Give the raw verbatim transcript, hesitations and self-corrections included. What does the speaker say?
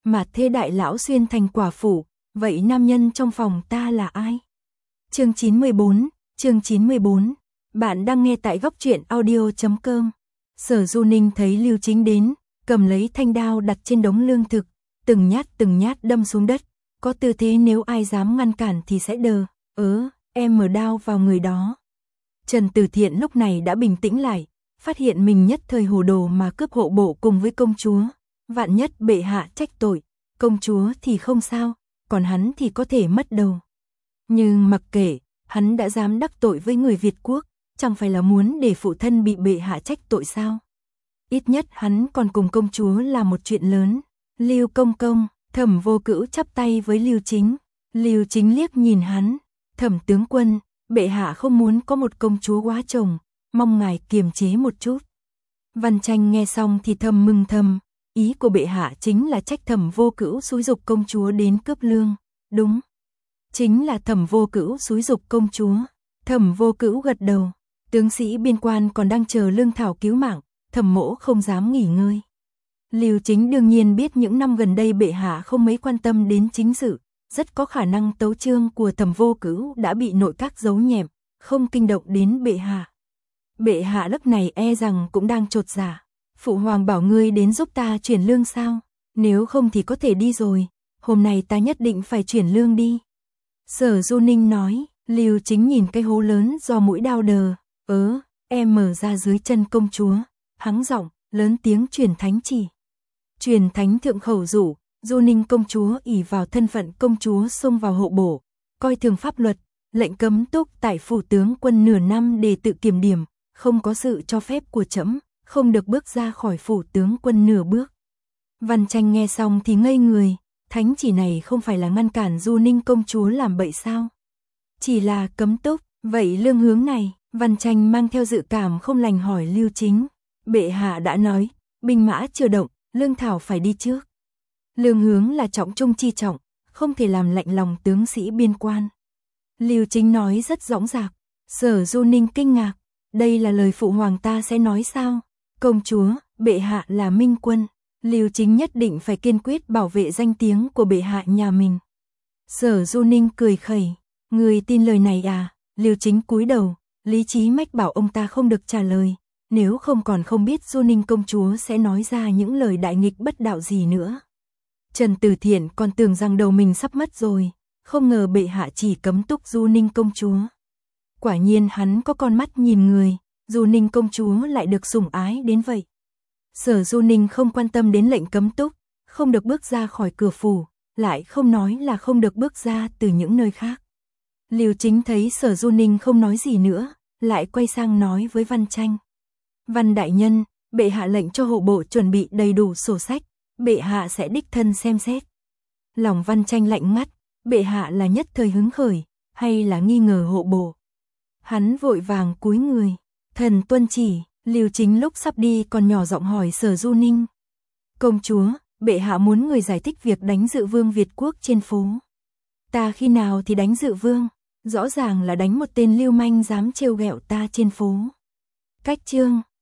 mà thê đại lão xuyên thành quả phủ, vậy nam nhân trong phòng ta là ai? Chương chín mươi bốn, chương chín mươi bốn. Bạn đang nghe tại góc truyện audio chấm com. Sở Du Ninh thấy Lưu Chính đến, cầm lấy thanh đao đặt trên đống lương thực, từng nhát từng nhát đâm xuống đất, có tư thế nếu ai dám ngăn cản thì sẽ đờ, ớ, em mở đao vào người đó. Trần Tử Thiện lúc này đã bình tĩnh lại, phát hiện mình nhất thời hồ đồ mà cướp hộ bộ cùng với công chúa, vạn nhất bệ hạ trách tội, công chúa thì không sao, còn hắn thì có thể mất đầu. Nhưng mặc kệ, hắn đã dám đắc tội với người Việt quốc, chẳng phải là muốn để phụ thân bị bệ hạ trách tội sao? Ít nhất hắn còn cùng công chúa là một chuyện lớn. Lưu công công, Thẩm Vô Cữu chắp tay với Lưu Chính. Lưu Chính liếc nhìn hắn, Thẩm tướng quân, bệ hạ không muốn có một công chúa quá chồng, mong ngài kiềm chế một chút. Văn Tranh nghe xong thì thầm mừng thầm, ý của bệ hạ chính là trách Thẩm Vô Cữu xúi giục công chúa đến cướp lương, đúng. Chính là Thẩm Vô Cữu xúi giục công chúa. Thẩm Vô Cữu gật đầu, tướng sĩ biên quan còn đang chờ lương thảo cứu mạng, Thẩm mỗ không dám nghỉ ngơi. Lưu Chính đương nhiên biết những năm gần đây bệ hạ không mấy quan tâm đến chính sự, rất có khả năng tấu chương của Thẩm Vô Cữu đã bị nội các giấu nhẹm, không kinh động đến bệ hạ. Bệ hạ lúc này e rằng cũng đang chột dạ. Phụ hoàng bảo ngươi đến giúp ta chuyển lương sao? Nếu không thì có thể đi rồi, hôm nay ta nhất định phải chuyển lương đi. Sở Du Ninh nói. Lưu Chính nhìn cái hố lớn do mũi đao đờ, ớ, em mở ra dưới chân công chúa, hắng giọng, lớn tiếng truyền thánh chỉ. Truyền thánh thượng khẩu dụ, Du Ninh công chúa ỷ vào thân phận công chúa xông vào hộ bổ, coi thường pháp luật, lệnh cấm túc tại phủ tướng quân nửa năm để tự kiểm điểm, không có sự cho phép của trẫm, không được bước ra khỏi phủ tướng quân nửa bước. Văn Tranh nghe xong thì ngây người, thánh chỉ này không phải là ngăn cản Du Ninh công chúa làm bậy sao? Chỉ là cấm túc, vậy lương hướng này, Văn Tranh mang theo dự cảm không lành hỏi Lưu Chính. Bệ hạ đã nói, binh mã chưa động, lương thảo phải đi trước. Lương hướng là trọng trung chi trọng, không thể làm lạnh lòng tướng sĩ biên quan. Lưu Chính nói rất dõng dạc. Sở Du Ninh kinh ngạc, đây là lời phụ hoàng ta sẽ nói sao? Công chúa, bệ hạ là minh quân, Lưu Chính nhất định phải kiên quyết bảo vệ danh tiếng của bệ hạ nhà mình. Sở Du Ninh cười khẩy. Người tin lời này à? Lưu Chính cúi đầu, lý trí mách bảo ông ta không được trả lời, nếu không còn không biết Du Ninh công chúa sẽ nói ra những lời đại nghịch bất đạo gì nữa. Trần Tử Thiện còn tưởng rằng đầu mình sắp mất rồi, không ngờ bệ hạ chỉ cấm túc Du Ninh công chúa. Quả nhiên hắn có con mắt nhìn người, Du Ninh công chúa lại được sủng ái đến vậy. Sở Du Ninh không quan tâm đến lệnh cấm túc, không được bước ra khỏi cửa phủ, lại không nói là không được bước ra từ những nơi khác. Lưu Chính thấy Sở Du Ninh không nói gì nữa, lại quay sang nói với Văn Tranh. Văn đại nhân, bệ hạ lệnh cho hộ bộ chuẩn bị đầy đủ sổ sách, bệ hạ sẽ đích thân xem xét. Lòng Văn Tranh lạnh ngắt, bệ hạ là nhất thời hứng khởi, hay là nghi ngờ hộ bộ? Hắn vội vàng cúi người, thần tuân chỉ. Lưu Chính lúc sắp đi còn nhỏ giọng hỏi Sở Du Ninh. Công chúa, bệ hạ muốn người giải thích việc đánh Dự Vương Việt quốc trên phố. Ta khi nào thì đánh Dự Vương? Rõ ràng là đánh một tên lưu manh dám trêu ghẹo ta trên phố. Cách chương